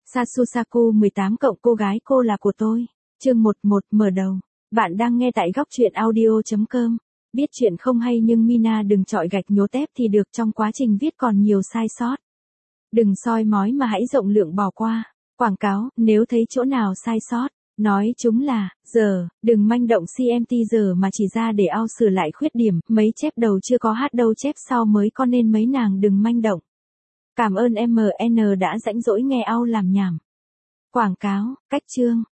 Sasusaku 18 cộng cô gái cô là của tôi. Chương 11 mở đầu. Bạn đang nghe tại góc truyện audio.com. Biết chuyện không hay nhưng Mina đừng chọi gạch nhố tép thì được, trong quá trình viết còn nhiều sai sót. Đừng soi mói mà hãy rộng lượng bỏ qua. Quảng cáo, nếu thấy chỗ nào sai sót, nói chúng là, giờ, đừng manh động CMT giờ mà chỉ ra để ao sửa lại khuyết điểm, mấy chép đầu chưa có hát đâu chép sau mới có nên mấy nàng đừng manh động. Cảm ơn MN đã rãnh rỗi nghe ao làm nhảm. Quảng cáo, cách chương,